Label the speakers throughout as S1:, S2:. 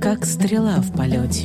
S1: как стрела в полете.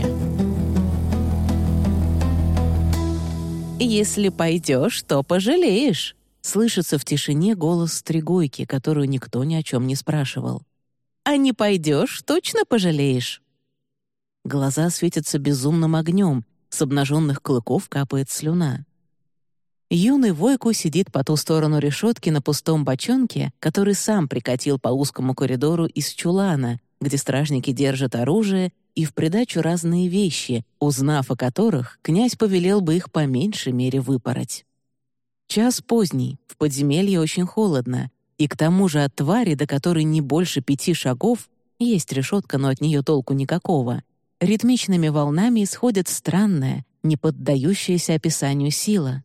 S1: «Если пойдешь, то пожалеешь», — слышится в тишине голос стригойки, которую никто ни о чем не спрашивал. «А не пойдешь, точно пожалеешь». Глаза светятся безумным огнем, с обнаженных клыков капает слюна. Юный Войку сидит по ту сторону решетки на пустом бочонке, который сам прикатил по узкому коридору из чулана, где стражники держат оружие и в придачу разные вещи, узнав о которых, князь повелел бы их по меньшей мере выпороть. Час поздний, в подземелье очень холодно, и к тому же от твари, до которой не больше 5 шагов, есть решетка, но от нее толку никакого, ритмичными волнами исходит странная, не поддающаяся описанию сила.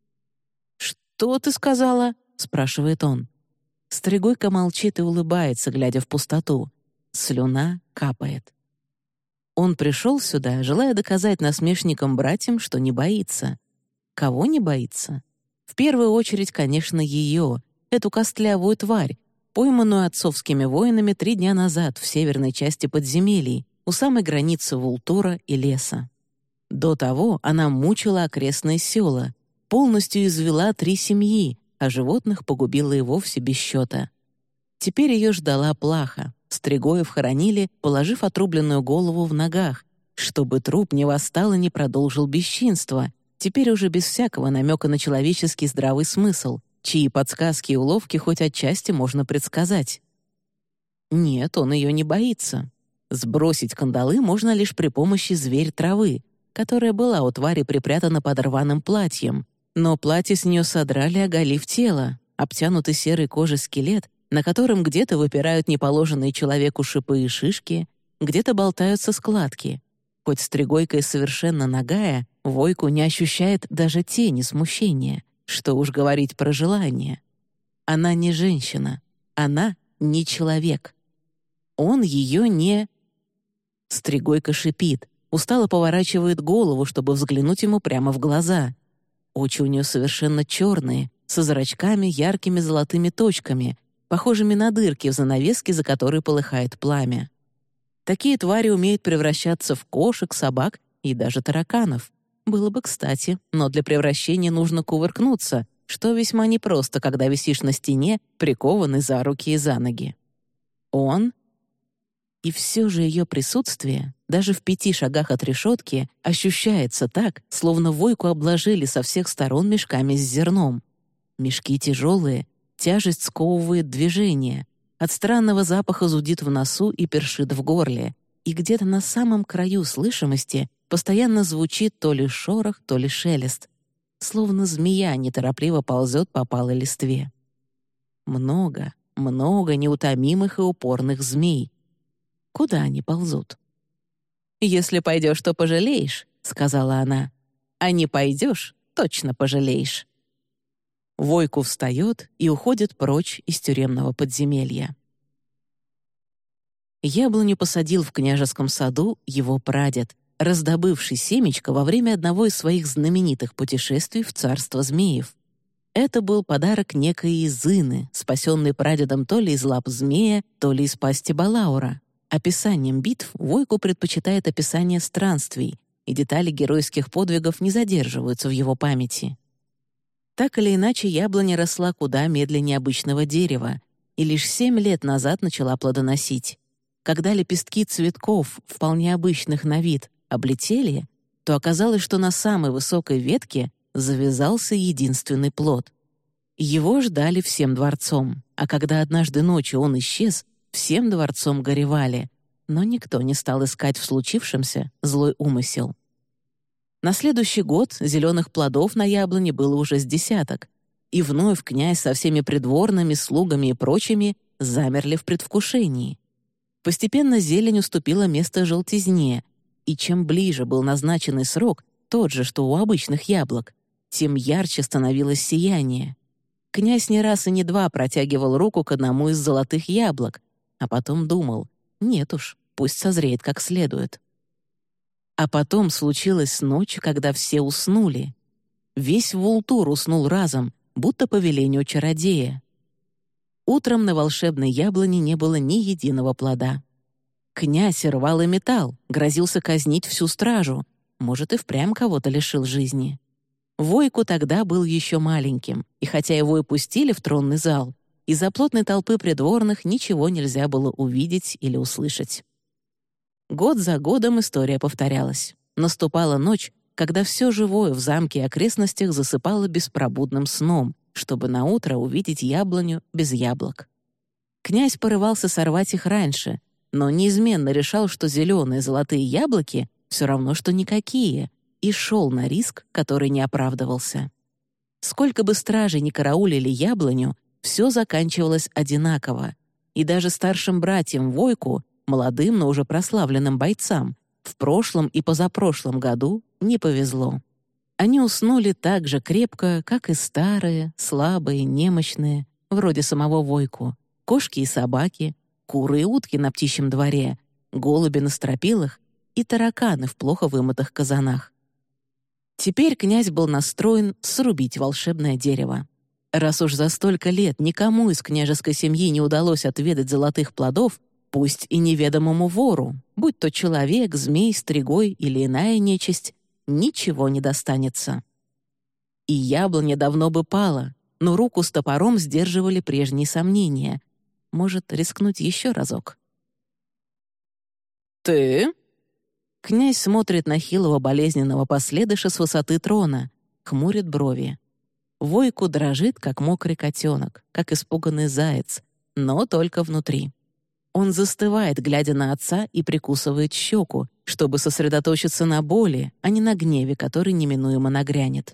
S1: «Что ты сказала?» — спрашивает он. Стригойка молчит и улыбается, глядя в пустоту. Слюна капает. Он пришел сюда, желая доказать насмешникам-братьям, что не боится. Кого не боится? В первую очередь, конечно, ее, эту костлявую тварь, пойманную отцовскими воинами 3 дня назад в северной части подземелий, у самой границы Вултура и леса. До того она мучила окрестные села, полностью извела 3 семьи, а животных погубила и вовсе без счета. Теперь ее ждала плаха. Стригоев хоронили, положив отрубленную голову в ногах, чтобы труп не восстал и не продолжил бесчинство, теперь уже без всякого намека на человеческий здравый смысл, чьи подсказки и уловки хоть отчасти можно предсказать. Нет, он ее не боится. Сбросить кандалы можно лишь при помощи зверь-травы, которая была у твари припрятана под рваным платьем, но платье с нее содрали, оголив тело, обтянутый серой кожей скелет, на котором где-то выпирают неположенные человеку шипы и шишки, где-то болтаются складки. Хоть стригойка и совершенно нагая, Войку не ощущает даже тени смущения, что уж говорить про желание. Она не женщина, она не человек. Он ее не... Стригойка шипит, устало поворачивает голову, чтобы взглянуть ему прямо в глаза. Очи у нее совершенно черные, со зрачками яркими золотыми точками, похожими на дырки в занавеске, за которой полыхает пламя. Такие твари умеют превращаться в кошек, собак и даже тараканов. Было бы кстати, но для превращения нужно кувыркнуться, что весьма непросто, когда висишь на стене, прикованный за руки и за ноги. Он... И все же ее присутствие, даже в 5 шагах от решетки, ощущается так, словно Войку обложили со всех сторон мешками с зерном. Мешки тяжелые, тяжесть сковывает движение, от странного запаха зудит в носу и першит в горле, и где-то на самом краю слышимости постоянно звучит то ли шорох, то ли шелест, словно змея неторопливо ползет по палой листве. Много, много неутомимых и упорных змей. Куда они ползут? «Если пойдешь, то пожалеешь», — сказала она. «А не пойдешь, точно пожалеешь». Войку встает и уходит прочь из тюремного подземелья. Яблоню посадил в княжеском саду его прадед, раздобывший семечко во время одного из своих знаменитых путешествий в царство змеев. Это был подарок некой Изыны, спасенной прадедом то ли из лап змея, то ли из пасти Балаура. Описанием битв Войку предпочитает описание странствий, и детали геройских подвигов не задерживаются в его памяти. Так или иначе, яблоня росла куда медленнее обычного дерева и лишь 7 лет назад начала плодоносить. Когда лепестки цветков, вполне обычных на вид, облетели, то оказалось, что на самой высокой ветке завязался единственный плод. Его ждали всем дворцом, а когда однажды ночью он исчез, всем дворцом горевали, но никто не стал искать в случившемся злой умысел. На следующий год зеленых плодов на яблоне было уже с десяток, и вновь князь со всеми придворными, слугами и прочими замерли в предвкушении. Постепенно зелень уступила место желтизне, и чем ближе был назначенный срок, тот же, что у обычных яблок, тем ярче становилось сияние. Князь не раз и не два протягивал руку к одному из золотых яблок, а потом думал: нет уж, пусть созреет как следует. А потом случилась ночь, когда все уснули. Весь Вултур уснул разом, будто по велению чародея. Утром на волшебной яблоне не было ни единого плода. Князь рвал и металл, грозился казнить всю стражу. Может, и впрямь кого-то лишил жизни. Войку тогда был еще маленьким, и хотя его и пустили в тронный зал, из-за плотной толпы придворных ничего нельзя было увидеть или услышать. Год за годом история повторялась. Наступала ночь, когда все живое в замке и окрестностях засыпало беспробудным сном, чтобы наутро увидеть яблоню без яблок. Князь порывался сорвать их раньше, но неизменно решал, что зеленые золотые яблоки все равно, что никакие, и шел на риск, который не оправдывался. Сколько бы стражей ни караулили яблоню, все заканчивалось одинаково, и даже старшим братьям Войку, молодым, но уже прославленным бойцам, в прошлом и позапрошлом году не повезло. Они уснули так же крепко, как и старые, слабые, немощные, вроде самого Войку, кошки и собаки, куры и утки на птичьем дворе, голуби на стропилах и тараканы в плохо вымытых казанах. Теперь князь был настроен срубить волшебное дерево. Раз уж за столько лет никому из княжеской семьи не удалось отведать золотых плодов, пусть и неведомому вору, будь то человек, змей, стригой или иная нечисть, ничего не достанется. И яблоня давно бы пала, но руку с топором сдерживали прежние сомнения. Может, рискнуть еще разок? «Ты?» Князь смотрит на хилого болезненного последыша с высоты трона, хмурит брови. Войку дрожит, как мокрый котенок, как испуганный заяц, но только внутри. Он застывает, глядя на отца, и прикусывает щеку, чтобы сосредоточиться на боли, а не на гневе, который неминуемо нагрянет.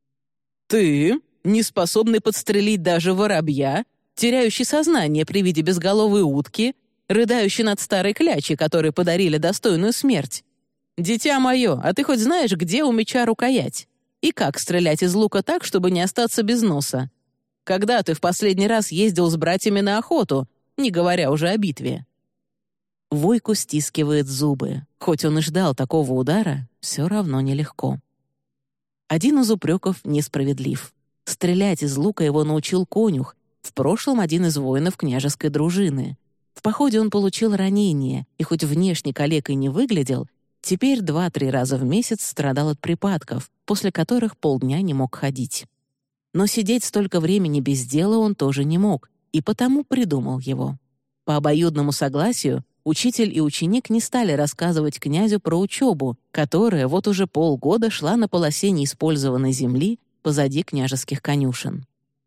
S1: «Ты, не способный подстрелить даже воробья, теряющий сознание при виде безголовой утки, рыдающий над старой клячей, которой подарили достойную смерть. Дитя мое, а ты хоть знаешь, где у меча рукоять? И как стрелять из лука так, чтобы не остаться без носа? Когда ты в последний раз ездил с братьями на охоту, не говоря уже о битве?» Войку стискивает зубы. Хоть он и ждал такого удара, все равно нелегко. Один из упреков несправедлив. Стрелять из лука его научил конюх, в прошлом один из воинов княжеской дружины. В походе он получил ранение, и хоть внешне калекой не выглядел, теперь 2-3 раза в месяц страдал от припадков, после которых полдня не мог ходить. Но сидеть столько времени без дела он тоже не мог, и потому придумал его. По обоюдному согласию учитель и ученик не стали рассказывать князю про учебу, которая вот уже полгода шла на полосе неиспользованной земли позади княжеских конюшен.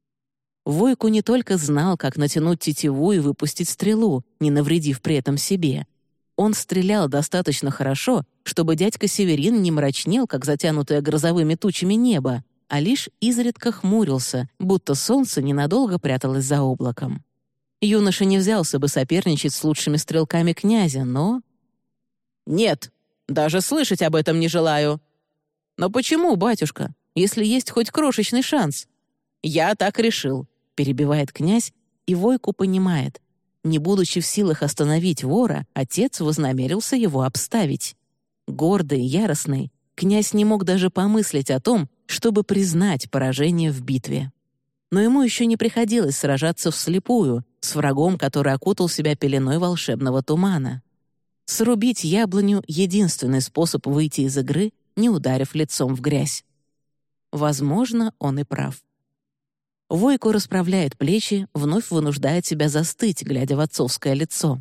S1: Войку не только знал, как натянуть тетиву и выпустить стрелу, не навредив при этом себе. Он стрелял достаточно хорошо, чтобы дядька Северин не мрачнел, как затянутое грозовыми тучами небо, а лишь изредка хмурился, будто солнце ненадолго пряталось за облаком. Юноша не взялся бы соперничать с лучшими стрелками князя, но... «Нет, даже слышать об этом не желаю». «Но почему, батюшка, если есть хоть крошечный шанс?» «Я так решил», — перебивает князь, и Войку понимает. Не будучи в силах остановить вора, отец вознамерился его обставить. Гордый, яростный, князь не мог даже помыслить о том, чтобы признать поражение в битве. Но ему еще не приходилось сражаться вслепую с врагом, который окутал себя пеленой волшебного тумана. Срубить яблоню — единственный способ выйти из игры, не ударив лицом в грязь. Возможно, он и прав. Войку расправляет плечи, вновь вынуждает себя застыть, глядя в отцовское лицо.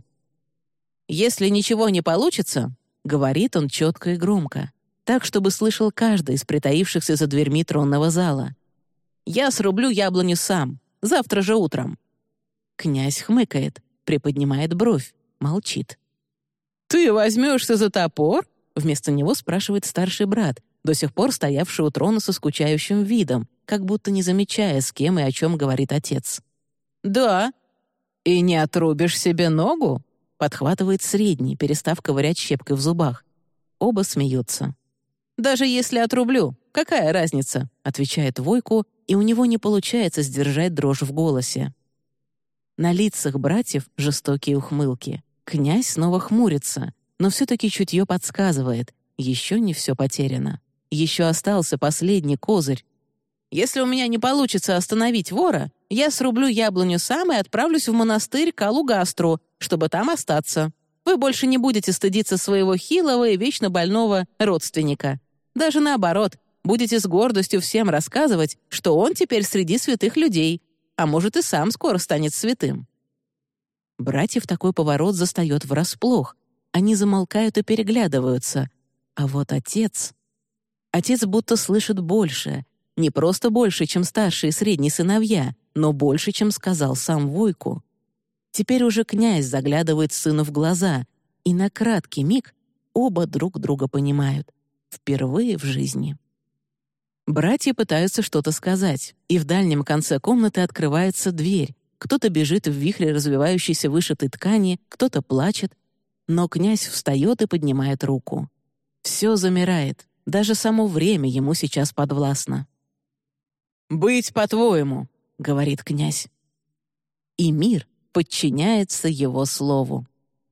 S1: «Если ничего не получится», — говорит он четко и громко, так, чтобы слышал каждый из притаившихся за дверьми тронного зала. «Я срублю яблоню сам, завтра же утром». Князь хмыкает, приподнимает бровь, молчит. «Ты возьмешься за топор?» — вместо него спрашивает старший брат, до сих пор стоявший у трона со скучающим видом, как будто не замечая, с кем и о чем говорит отец. «Да». «И не отрубишь себе ногу?» — подхватывает средний, перестав ковырять щепкой в зубах. Оба смеются. «Даже если отрублю, какая разница?» — отвечает Войку, и у него не получается сдержать дрожь в голосе. На лицах братьев жестокие ухмылки. Князь снова хмурится, но все-таки чутье подсказывает. Еще не все потеряно. Еще остался последний козырь. «Если у меня не получится остановить вора, я срублю яблоню сам и отправлюсь в монастырь к Алугастру, чтобы там остаться. Вы больше не будете стыдиться своего хилого и вечно больного родственника. Даже наоборот, будете с гордостью всем рассказывать, что он теперь среди святых людей, а может, и сам скоро станет святым». Братьев такой поворот застает врасплох. Они замолкают и переглядываются. А вот отец... Отец будто слышит больше. Не просто больше, чем старшие и средние сыновья, но больше, чем сказал сам Войку. Теперь уже князь заглядывает сыну в глаза, и на краткий миг оба друг друга понимают. Впервые в жизни. Братья пытаются что-то сказать, и в дальнем конце комнаты открывается дверь. Кто-то бежит в вихре развивающейся вышитой ткани, кто-то плачет, но князь встает и поднимает руку. Все замирает, даже само время ему сейчас подвластно. «Быть по-твоему», — говорит князь. И мир подчиняется его слову.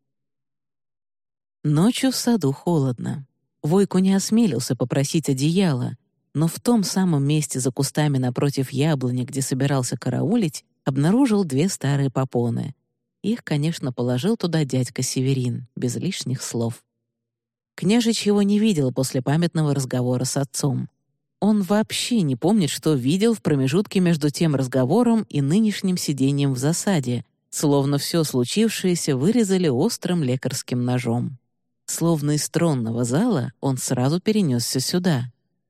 S1: Ночью в саду холодно. Войку не осмелился попросить одеяло, но в том самом месте за кустами напротив яблони, где собирался караулить, обнаружил 2 старые попоны. Их, конечно, положил туда дядька Северин, без лишних слов. Княжич его не видел после памятного разговора с отцом. Он вообще не помнит, что видел в промежутке между тем разговором и нынешним сидением в засаде, словно все случившееся вырезали острым лекарским ножом. Словно из тронного зала он сразу перенесся сюда.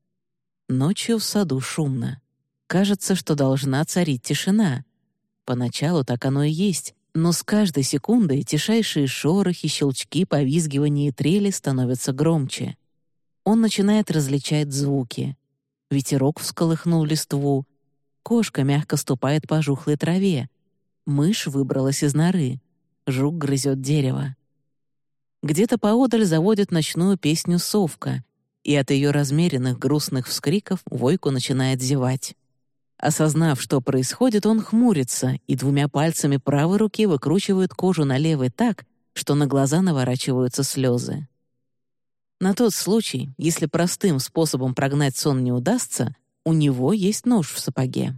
S1: Ночью в саду шумно. Кажется, что должна царить тишина. Поначалу так оно и есть, но с каждой секундой тишайшие шорохи, щелчки, повизгивания и трели становятся громче. Он начинает различать звуки. Ветерок всколыхнул листву. Кошка мягко ступает по жухлой траве. Мышь выбралась из норы. Жук грызет дерево. Где-то поодаль заводит ночную песню совка, и от ее размеренных грустных вскриков Войку начинает зевать. Осознав, что происходит, он хмурится и 2 пальцами правой руки выкручивает кожу на левой так, что на глаза наворачиваются слезы. На тот случай, если простым способом прогнать сон не удастся, у него есть нож в сапоге.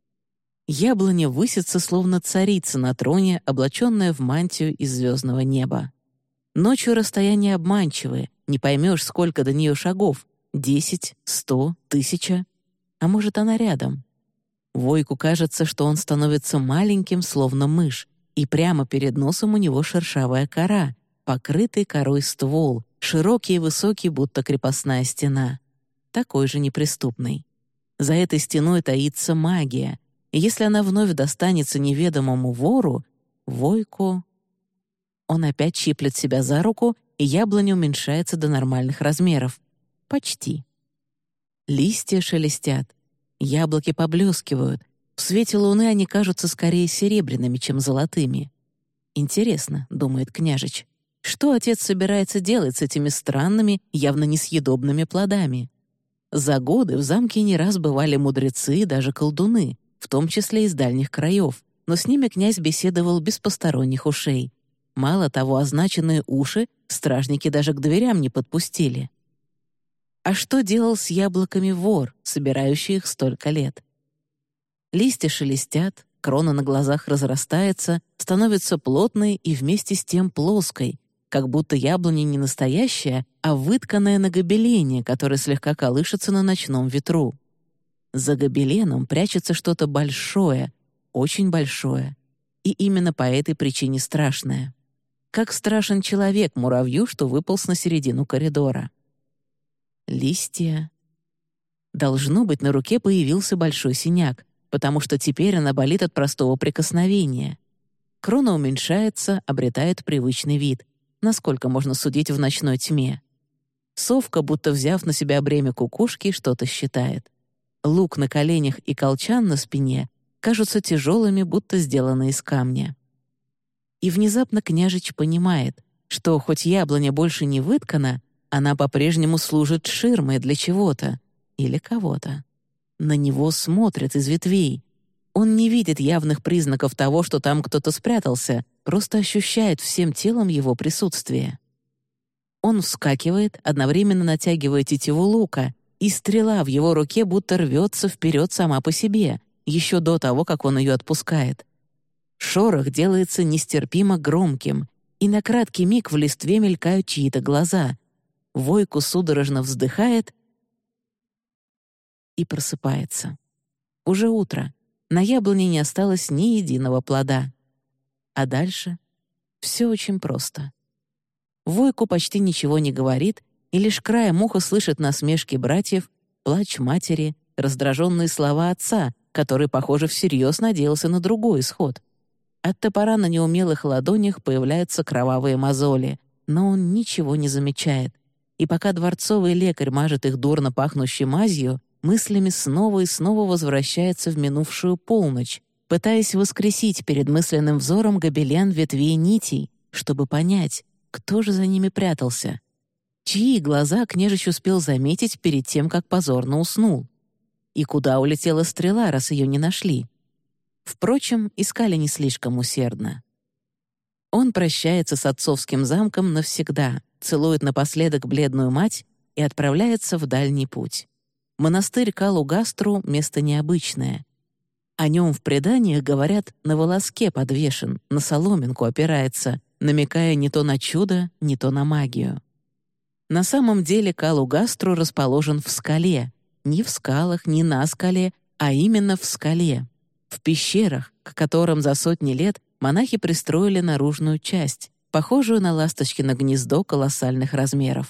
S1: Яблоня высится, словно царица на троне, облаченная в мантию из звездного неба. Ночью расстояние обманчивое, не поймешь, сколько до нее шагов — 10, 100, 1000. А может, она рядом. Войку кажется, что он становится маленьким, словно мышь, и прямо перед носом у него шершавая кора, покрытый корой ствол, широкий и высокий, будто крепостная стена. Такой же неприступный. За этой стеной таится магия, и если она вновь достанется неведомому вору, Войку... Он опять щиплет себя за руку, и яблоня уменьшается до нормальных размеров. Почти. Листья шелестят. Яблоки поблескивают. В свете луны они кажутся скорее серебряными, чем золотыми. «Интересно», — думает княжич, «что отец собирается делать с этими странными, явно несъедобными плодами?» За годы в замке не раз бывали мудрецы и даже колдуны, в том числе из дальних краев, но с ними князь беседовал без посторонних ушей. Мало того, означенные уши стражники даже к дверям не подпустили. А что делал с яблоками вор, собирающий их столько лет? Листья шелестят, крона на глазах разрастается, становится плотной и вместе с тем плоской, как будто яблоня не настоящая, а вытканная на гобелене, который слегка колышется на ночном ветру. За гобеленом прячется что-то большое, очень большое, и именно по этой причине страшное. Как страшен человек муравью, что выполз на середину коридора. Листья. Должно быть, на руке появился большой синяк, потому что теперь она болит от простого прикосновения. Крона уменьшается, обретает привычный вид, насколько можно судить в ночной тьме. Совка, будто взяв на себя бремя кукушки, что-то считает. Лук на коленях и колчан на спине кажутся тяжелыми, будто сделаны из камня. И внезапно княжич понимает, что хоть яблоня больше не выткана, она по-прежнему служит ширмой для чего-то или кого-то. На него смотрят из ветвей. Он не видит явных признаков того, что там кто-то спрятался, просто ощущает всем телом его присутствие. Он вскакивает, одновременно натягивая тетиву лука, и стрела в его руке будто рвется вперед сама по себе, еще до того, как он ее отпускает. Шорох делается нестерпимо громким, и на краткий миг в листве мелькают чьи-то глаза. Войку судорожно вздыхает и просыпается. Уже утро. На яблоне не осталось ни единого плода. А дальше все очень просто. Войку почти ничего не говорит, и лишь краем уха слышит насмешки братьев, плач матери, раздраженные слова отца, который, похоже, всерьез надеялся на другой исход. От топора на неумелых ладонях появляются кровавые мозоли, но он ничего не замечает. И пока дворцовый лекарь мажет их дурно пахнущей мазью, мыслями снова и снова возвращается в минувшую полночь, пытаясь воскресить перед мысленным взором гобелен ветвей нитей, чтобы понять, кто же за ними прятался. Чьи глаза княжич успел заметить перед тем, как позорно уснул? И куда улетела стрела, раз ее не нашли? Впрочем, искали не слишком усердно. Он прощается с отцовским замком навсегда, целует напоследок бледную мать и отправляется в дальний путь. Монастырь Калу-Гастру — место необычное. О нем в преданиях говорят, на волоске подвешен, на соломинку опирается, намекая не то на чудо, не то на магию. На самом деле Калу-Гастру расположен в скале, не в скалах, не на скале, а именно в скале, в пещерах, к которым за сотни лет монахи пристроили наружную часть, похожую на ласточкино гнездо колоссальных размеров.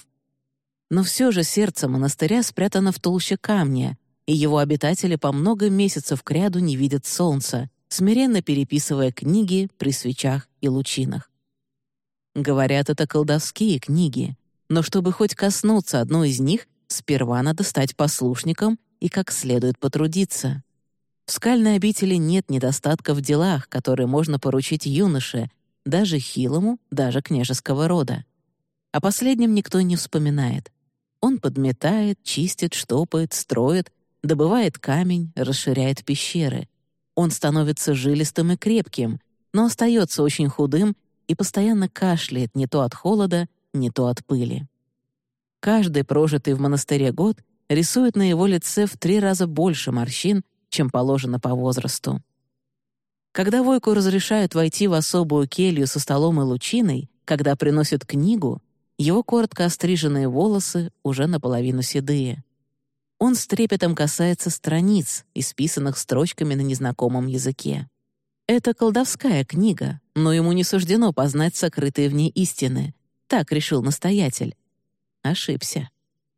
S1: Но все же сердце монастыря спрятано в толще камня, и его обитатели по много месяцев кряду не видят солнца, смиренно переписывая книги при свечах и лучинах. Говорят, это колдовские книги, но чтобы хоть коснуться одной из них, сперва надо стать послушником и как следует потрудиться. В скальной обители нет недостатка в делах, которые можно поручить юноше, даже хилому, даже княжеского рода. О последнем никто не вспоминает. Он подметает, чистит, штопает, строит, добывает камень, расширяет пещеры. Он становится жилистым и крепким, но остается очень худым и постоянно кашляет не то от холода, не то от пыли. Каждый прожитый в монастыре год рисует на его лице в 3 раза больше морщин, чем положено по возрасту. Когда Войку разрешают войти в особую келью со столом и лучиной, когда приносят книгу, его коротко остриженные волосы уже наполовину седые. Он с трепетом касается страниц, исписанных строчками на незнакомом языке. Это колдовская книга, но ему не суждено познать сокрытые в ней истины. Так решил настоятель. Ошибся.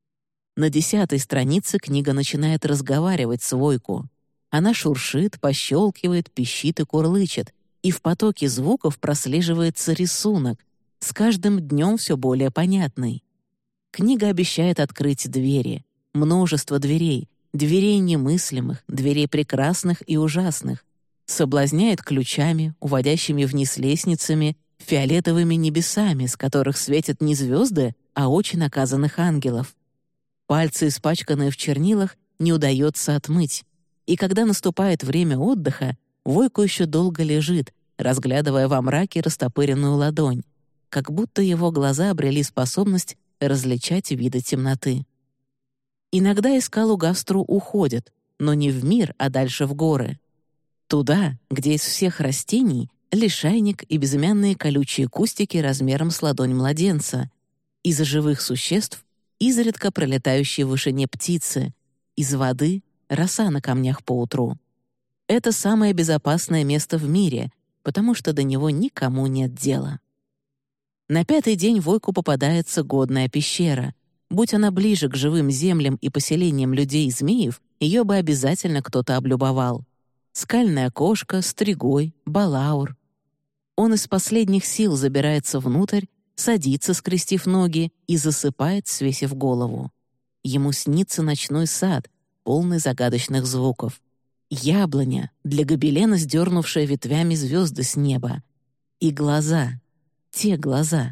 S1: На 10-й странице книга начинает разговаривать с Войку. Она шуршит, пощелкивает, пищит и курлычет, и в потоке звуков прослеживается рисунок, с каждым днем все более понятный. Книга обещает открыть двери, множество дверей, дверей немыслимых, дверей прекрасных и ужасных, соблазняет ключами, уводящими вниз лестницами, фиолетовыми небесами, с которых светят не звезды, а очи наказанных ангелов. Пальцы, испачканные в чернилах, не удается отмыть. И когда наступает время отдыха, Войку еще долго лежит, разглядывая во мраке растопыренную ладонь, как будто его глаза обрели способность различать виды темноты. Иногда из Калу-Гастру уходят, но не в мир, а дальше в горы. Туда, где из всех растений лишайник и безымянные колючие кустики размером с ладонь младенца, из живых существ изредка пролетающие в вышине птицы, из воды — роса на камнях поутру. Это самое безопасное место в мире, потому что до него никому нет дела. На 5-й день Войку попадается годная пещера. Будь она ближе к живым землям и поселениям людей и змеев, ее бы обязательно кто-то облюбовал. Скальная кошка, стригой, балаур. Он из последних сил забирается внутрь, садится, скрестив ноги, и засыпает, свесив голову. Ему снится ночной сад, полный загадочных звуков. Яблоня, для гобелена сдернувшая ветвями звезды с неба. И глаза, те глаза.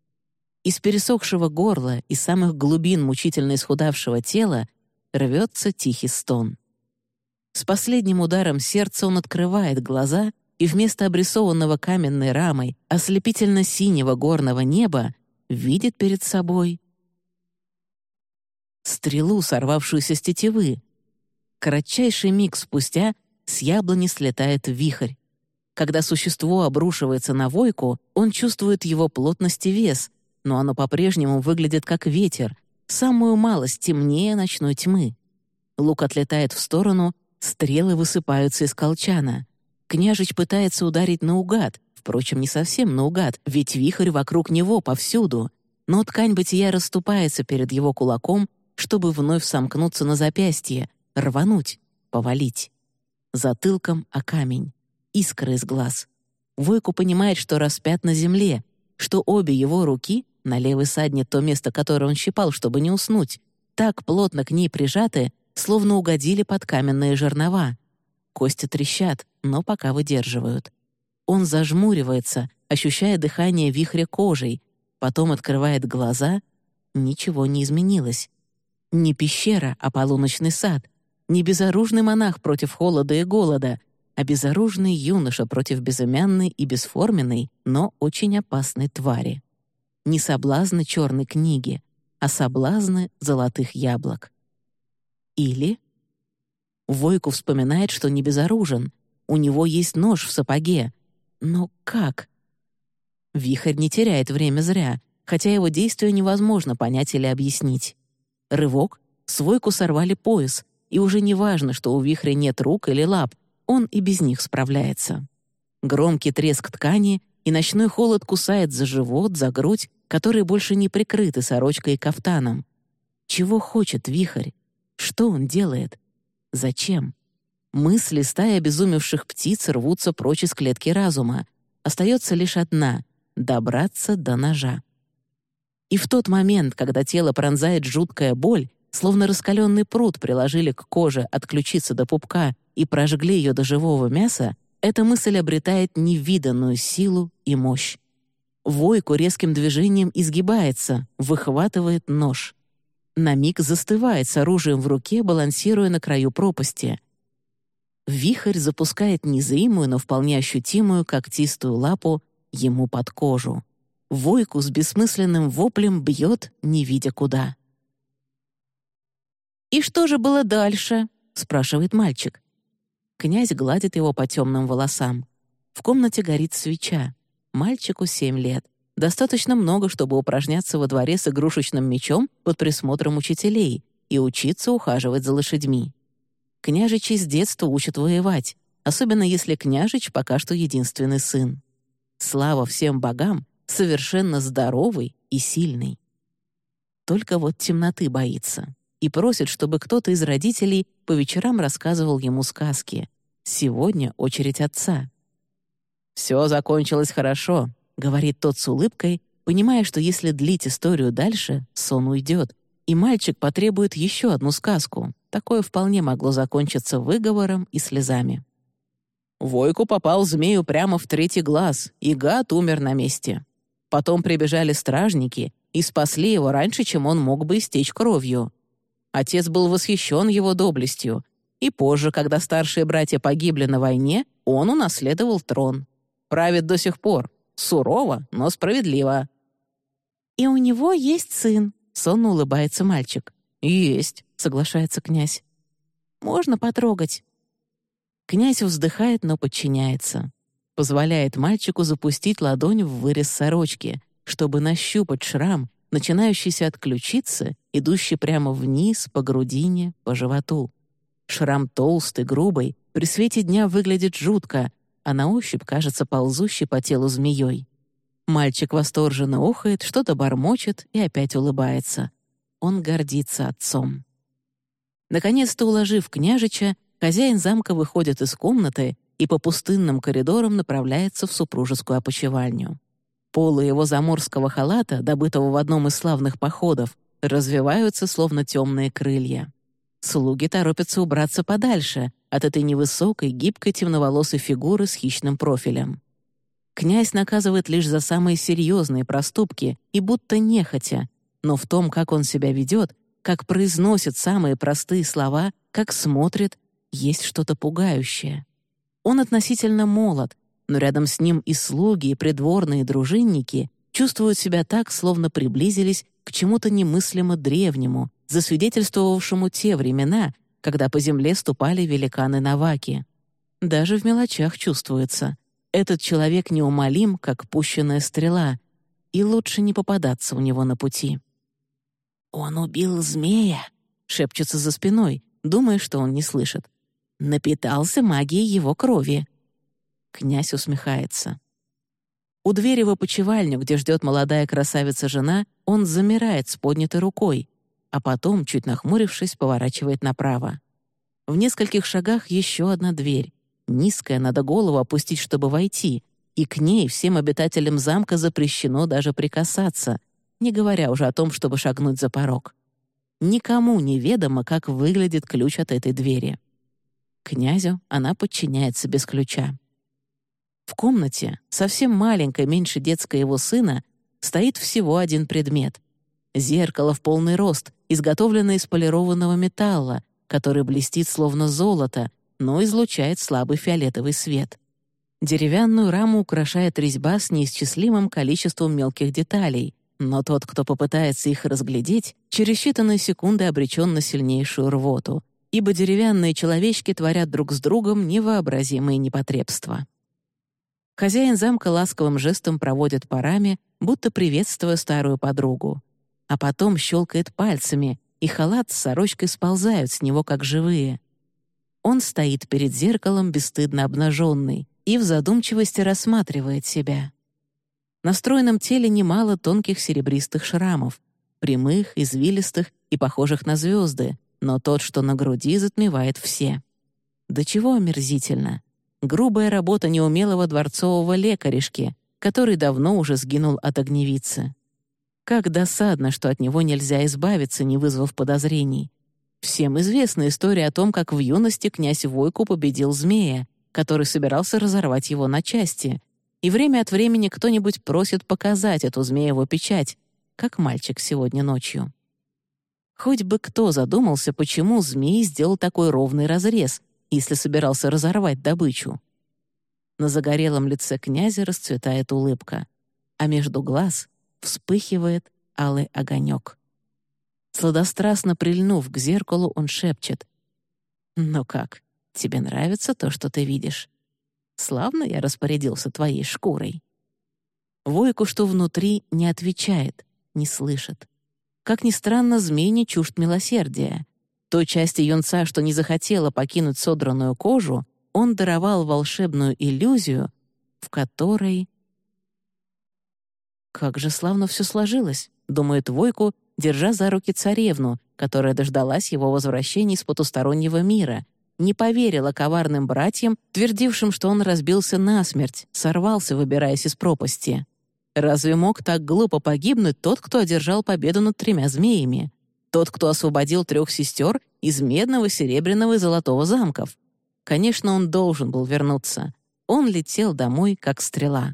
S1: Из пересохшего горла, из самых глубин мучительно исхудавшего тела рвется тихий стон. С последним ударом сердца он открывает глаза и вместо обрисованного каменной рамой ослепительно-синего горного неба видит перед собой стрелу, сорвавшуюся с тетивы. Кратчайший миг спустя с яблони слетает вихрь. Когда существо обрушивается на Войку, он чувствует его плотность и вес, но оно по-прежнему выглядит как ветер, самую малость темнее ночной тьмы. Лук отлетает в сторону, стрелы высыпаются из колчана. Княжич пытается ударить наугад, впрочем, не совсем наугад, ведь вихрь вокруг него повсюду, но ткань бытия расступается перед его кулаком, чтобы вновь сомкнуться на запястье, рвануть, повалить. Затылком о камень. Искра из глаз. Войку понимает, что распят на земле, что обе его руки, на левой садне то место, которое он щипал, чтобы не уснуть, так плотно к ней прижаты, словно угодили под каменные жернова. Кости трещат, но пока выдерживают. Он зажмуривается, ощущая дыхание вихря кожей, потом открывает глаза. Ничего не изменилось. Не пещера, а полуночный сад. Не безоружный монах против холода и голода, а безоружный юноша против безымянной и бесформенной, но очень опасной твари. Не соблазны черной книги, а соблазны золотых яблок. Или... Войку вспоминает, что не безоружен. У него есть нож в сапоге. Но как? Вихрь не теряет время зря, хотя его действия невозможно понять или объяснить. Рывок, с Войку сорвали пояс, и уже не важно, что у вихря нет рук или лап, он и без них справляется. Громкий треск ткани, и ночной холод кусает за живот, за грудь, которые больше не прикрыты сорочкой и кафтаном. Чего хочет вихрь? Что он делает? Зачем? Мысли стаи обезумевших птиц рвутся прочь из клетки разума. Остается лишь одна — добраться до ножа. И в тот момент, когда тело пронзает жуткая боль, словно раскаленный пруд приложили к коже от ключицы до пупка и прожгли ее до живого мяса, эта мысль обретает невиданную силу и мощь. Войку резким движением изгибается, выхватывает нож. На миг застывает с оружием в руке, балансируя на краю пропасти. Вихрь запускает незримую, но вполне ощутимую когтистую лапу ему под кожу. Войку с бессмысленным воплем бьет, не видя куда. «И что же было дальше?» — спрашивает мальчик. Князь гладит его по темным волосам. В комнате горит свеча. Мальчику 7 лет. Достаточно много, чтобы упражняться во дворе с игрушечным мечом под присмотром учителей и учиться ухаживать за лошадьми. Княжичи с детства учат воевать, особенно если княжич пока что единственный сын. Слава всем богам, совершенно здоровый и сильный. Только вот темноты боится и просит, чтобы кто-то из родителей по вечерам рассказывал ему сказки. Сегодня очередь отца. «Все закончилось хорошо», — говорит тот с улыбкой, понимая, что если длить историю дальше, сон уйдет, и мальчик потребует еще одну сказку. Такое вполне могло закончиться выговором и слезами. Войку попал змею прямо в 3-й глаз, и гад умер на месте. Потом прибежали стражники и спасли его раньше, чем он мог бы истечь кровью. Отец был восхищен его доблестью, и позже, когда старшие братья погибли на войне, он унаследовал трон. Правит до сих пор. Сурово, но справедливо. «И у него есть сын», — сонно улыбается мальчик. «Есть», — соглашается князь. «Можно потрогать?» Князь вздыхает, но подчиняется. Позволяет мальчику запустить ладонь в вырез сорочки, чтобы нащупать шрам, начинающийся от ключицы, идущий прямо вниз, по грудине, по животу. Шрам толстый, грубый, при свете дня выглядит жутко, а на ощупь кажется ползущей по телу змеей. Мальчик восторженно охает, что-то бормочет и опять улыбается. Он гордится отцом. Наконец-то уложив княжича, хозяин замка выходит из комнаты и по пустынным коридорам направляется в супружескую опочивальню. Полы его заморского халата, добытого в одном из славных походов, развиваются, словно темные крылья. Слуги торопятся убраться подальше от этой невысокой, гибкой темноволосой фигуры с хищным профилем. Князь наказывает лишь за самые серьезные проступки и будто нехотя, но в том, как он себя ведет, как произносит самые простые слова, как смотрит, есть что-то пугающее. Он относительно молод, но рядом с ним и слуги, и придворные дружинники чувствуют себя так, словно приблизились к чему-то немыслимо древнему, засвидетельствовавшему те времена, когда по земле ступали великаны-наваки. Даже в мелочах чувствуется. Этот человек неумолим, как пущенная стрела, и лучше не попадаться у него на пути. «Он убил змея», — шепчется за спиной, думая, что он не слышит. «Напитался магией его крови». Князь усмехается. У двери в опочивальню, где ждет молодая красавица-жена, он замирает с поднятой рукой, а потом, чуть нахмурившись, поворачивает направо. В нескольких шагах еще одна дверь. Низкая, надо голову опустить, чтобы войти, и к ней всем обитателям замка запрещено даже прикасаться, не говоря уже о том, чтобы шагнуть за порог. Никому не ведомо, как выглядит ключ от этой двери. Князю она подчиняется без ключа. В комнате, совсем маленькой, меньше детской его сына, стоит всего один предмет — зеркало в полный рост, изготовленное из полированного металла, который блестит словно золото, но излучает слабый фиолетовый свет. Деревянную раму украшает резьба с неисчислимым количеством мелких деталей, но тот, кто попытается их разглядеть, через считанные секунды обречен на сильнейшую рвоту, ибо деревянные человечки творят друг с другом невообразимые непотребства. Хозяин замка ласковым жестом проводит по раме, будто приветствуя старую подругу, а потом щелкает пальцами, и халат с сорочкой сползают с него, как живые. Он стоит перед зеркалом, бесстыдно обнаженный, и в задумчивости рассматривает себя. На стройном теле немало тонких серебристых шрамов, прямых, извилистых и похожих на звезды, но тот, что на груди, затмевает все. До чего омерзительно. Грубая работа неумелого дворцового лекаришки, который давно уже сгинул от огневицы. Как досадно, что от него нельзя избавиться, не вызвав подозрений. Всем известна история о том, как в юности князь Войку победил змея, который собирался разорвать его на части, и время от времени кто-нибудь просит показать эту змееву печать, как мальчик сегодня ночью. Хоть бы кто задумался, почему змей сделал такой ровный разрез, если собирался разорвать добычу. На загорелом лице князя расцветает улыбка, а между глаз вспыхивает алый огонек. Сладострастно прильнув к зеркалу, он шепчет: «Ну как, тебе нравится то, что ты видишь? Славно я распорядился твоей шкурой». Войку, что внутри, не отвечает, не слышит. Как ни странно, змей не чужд милосердия. Той части юнца, что не захотела покинуть содранную кожу, он даровал волшебную иллюзию, в которой... «Как же славно все сложилось», — думает Войку, держа за руки царевну, которая дождалась его возвращения из потустороннего мира, не поверила коварным братьям, твердившим, что он разбился насмерть, сорвался, выбираясь из пропасти. Разве мог так глупо погибнуть тот, кто одержал победу над 3 змеями? Тот, кто освободил 3 сестер из Медного, Серебряного и Золотого замков? Конечно, он должен был вернуться. Он летел домой, как стрела.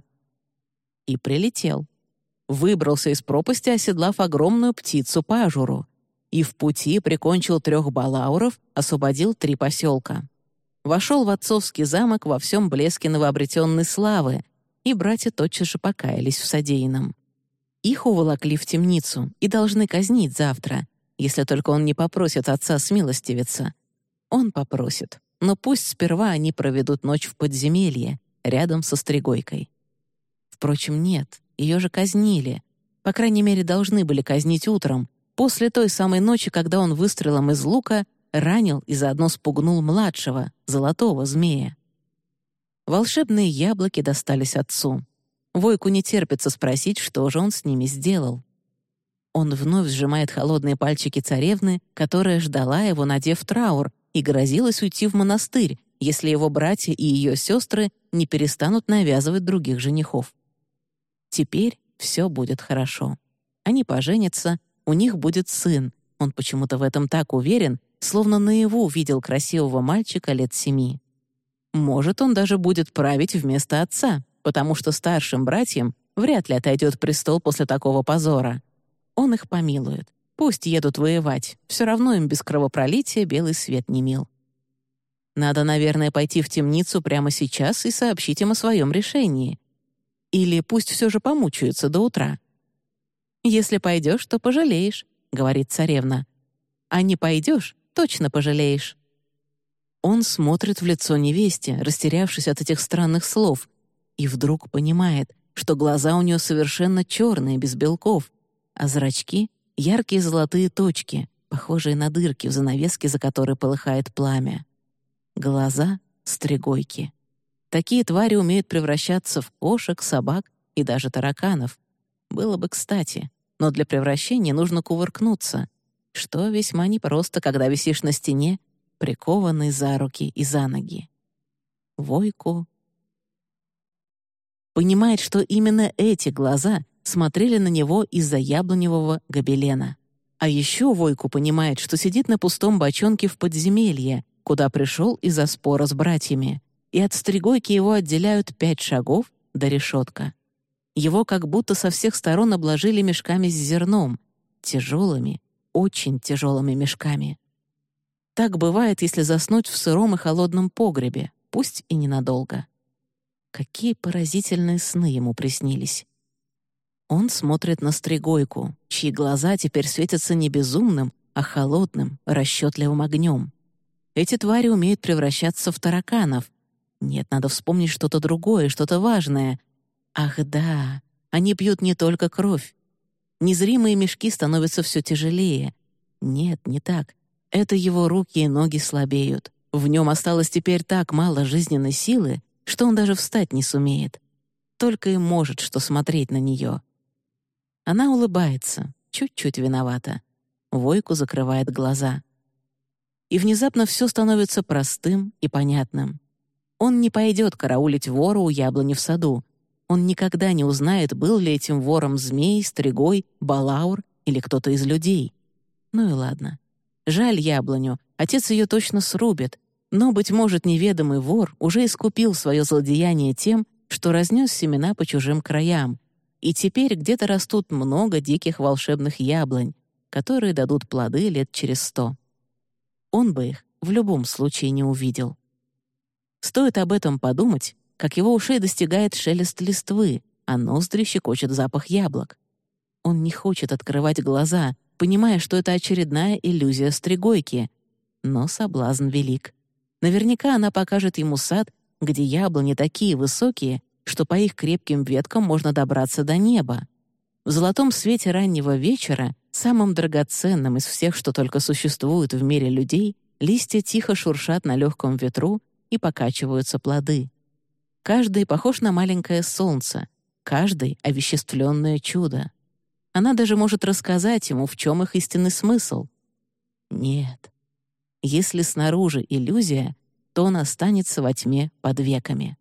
S1: И прилетел. Выбрался из пропасти, оседлав огромную птицу-пажуру. И в пути прикончил 3 балауров, освободил 3 поселка. Вошел в отцовский замок во всем блеске новообретенной славы, и братья тотчас же покаялись в содеянном. Их уволокли в темницу и должны казнить завтра, если только он не попросит отца смилостивиться. Он попросит, но пусть сперва они проведут ночь в подземелье, рядом со Стригойкой. Впрочем, нет, ее же казнили. По крайней мере, должны были казнить утром, после той самой ночи, когда он выстрелом из лука ранил и заодно спугнул младшего, золотого змея. Волшебные яблоки достались отцу. Войку не терпится спросить, что же он с ними сделал. Он вновь сжимает холодные пальчики царевны, которая ждала его, надев траур, и грозилась уйти в монастырь, если его братья и ее сестры не перестанут навязывать других женихов. Теперь все будет хорошо. Они поженятся, у них будет сын. Он почему-то в этом так уверен, словно наяву видел красивого мальчика лет 7. Может, он даже будет править вместо отца, потому что старшим братьям вряд ли отойдет престол после такого позора. Он их помилует. Пусть едут воевать, все равно им без кровопролития белый свет не мил. Надо, наверное, пойти в темницу прямо сейчас и сообщить им о своем решении. Или пусть все же помучаются до утра. «Если пойдешь, то пожалеешь», — говорит царевна. «А не пойдешь, точно пожалеешь». Он смотрит в лицо невесте, растерявшись от этих странных слов, И вдруг понимает, что глаза у нее совершенно черные, без белков, а зрачки — яркие золотые точки, похожие на дырки в занавеске, за которой полыхает пламя. Глаза — стригойки. Такие твари умеют превращаться в кошек, собак и даже тараканов. Было бы кстати, но для превращения нужно кувыркнуться, что весьма непросто, когда висишь на стене, прикованный за руки и за ноги. Войку понимает, что именно эти глаза смотрели на него из-за яблоневого гобелена. А еще Войку понимает, что сидит на пустом бочонке в подземелье, куда пришел из-за спора с братьями, и от стригойки его отделяют 5 шагов до решетка. Его как будто со всех сторон обложили мешками с зерном, тяжелыми, очень тяжелыми мешками. Так бывает, если заснуть в сыром и холодном погребе, пусть и ненадолго. Какие поразительные сны ему приснились. Он смотрит на стригойку, чьи глаза теперь светятся не безумным, а холодным, расчетливым огнем. Эти твари умеют превращаться в тараканов. Нет, надо вспомнить что-то другое, что-то важное. Ах да, они пьют не только кровь. Незримые мешки становятся все тяжелее. Нет, не так. Это его руки и ноги слабеют. В нем осталось теперь так мало жизненной силы, что он даже встать не сумеет. Только и может что смотреть на нее. Она улыбается, чуть-чуть виновата. Войку закрывает глаза. И внезапно все становится простым и понятным. Он не пойдет караулить вора у яблони в саду. Он никогда не узнает, был ли этим вором змей, стригой, балаур или кто-то из людей. Ну и ладно. Жаль яблоню, отец ее точно срубит, но, быть может, неведомый вор уже искупил свое злодеяние тем, что разнес семена по чужим краям, и теперь где-то растут много диких волшебных яблонь, которые дадут плоды лет через 100. Он бы их в любом случае не увидел. Стоит об этом подумать, как его ушей достигает шелест листвы, а ноздри щекочет запах яблок. Он не хочет открывать глаза, понимая, что это очередная иллюзия стригойки, но соблазн велик. Наверняка она покажет ему сад, где яблони такие высокие, что по их крепким веткам можно добраться до неба. В золотом свете раннего вечера, самым драгоценным из всех, что только существует в мире людей, листья тихо шуршат на легком ветру и покачиваются плоды. Каждый похож на маленькое солнце, каждый — овеществленное чудо. Она даже может рассказать ему, в чем их истинный смысл. Нет. Если снаружи иллюзия, то он останется во тьме под веками.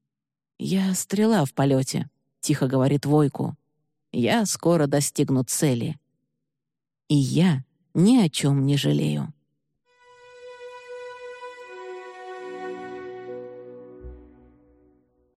S1: «Я стрела в полете», — тихо говорит Войку. «Я скоро достигну цели. И я ни о чем не жалею».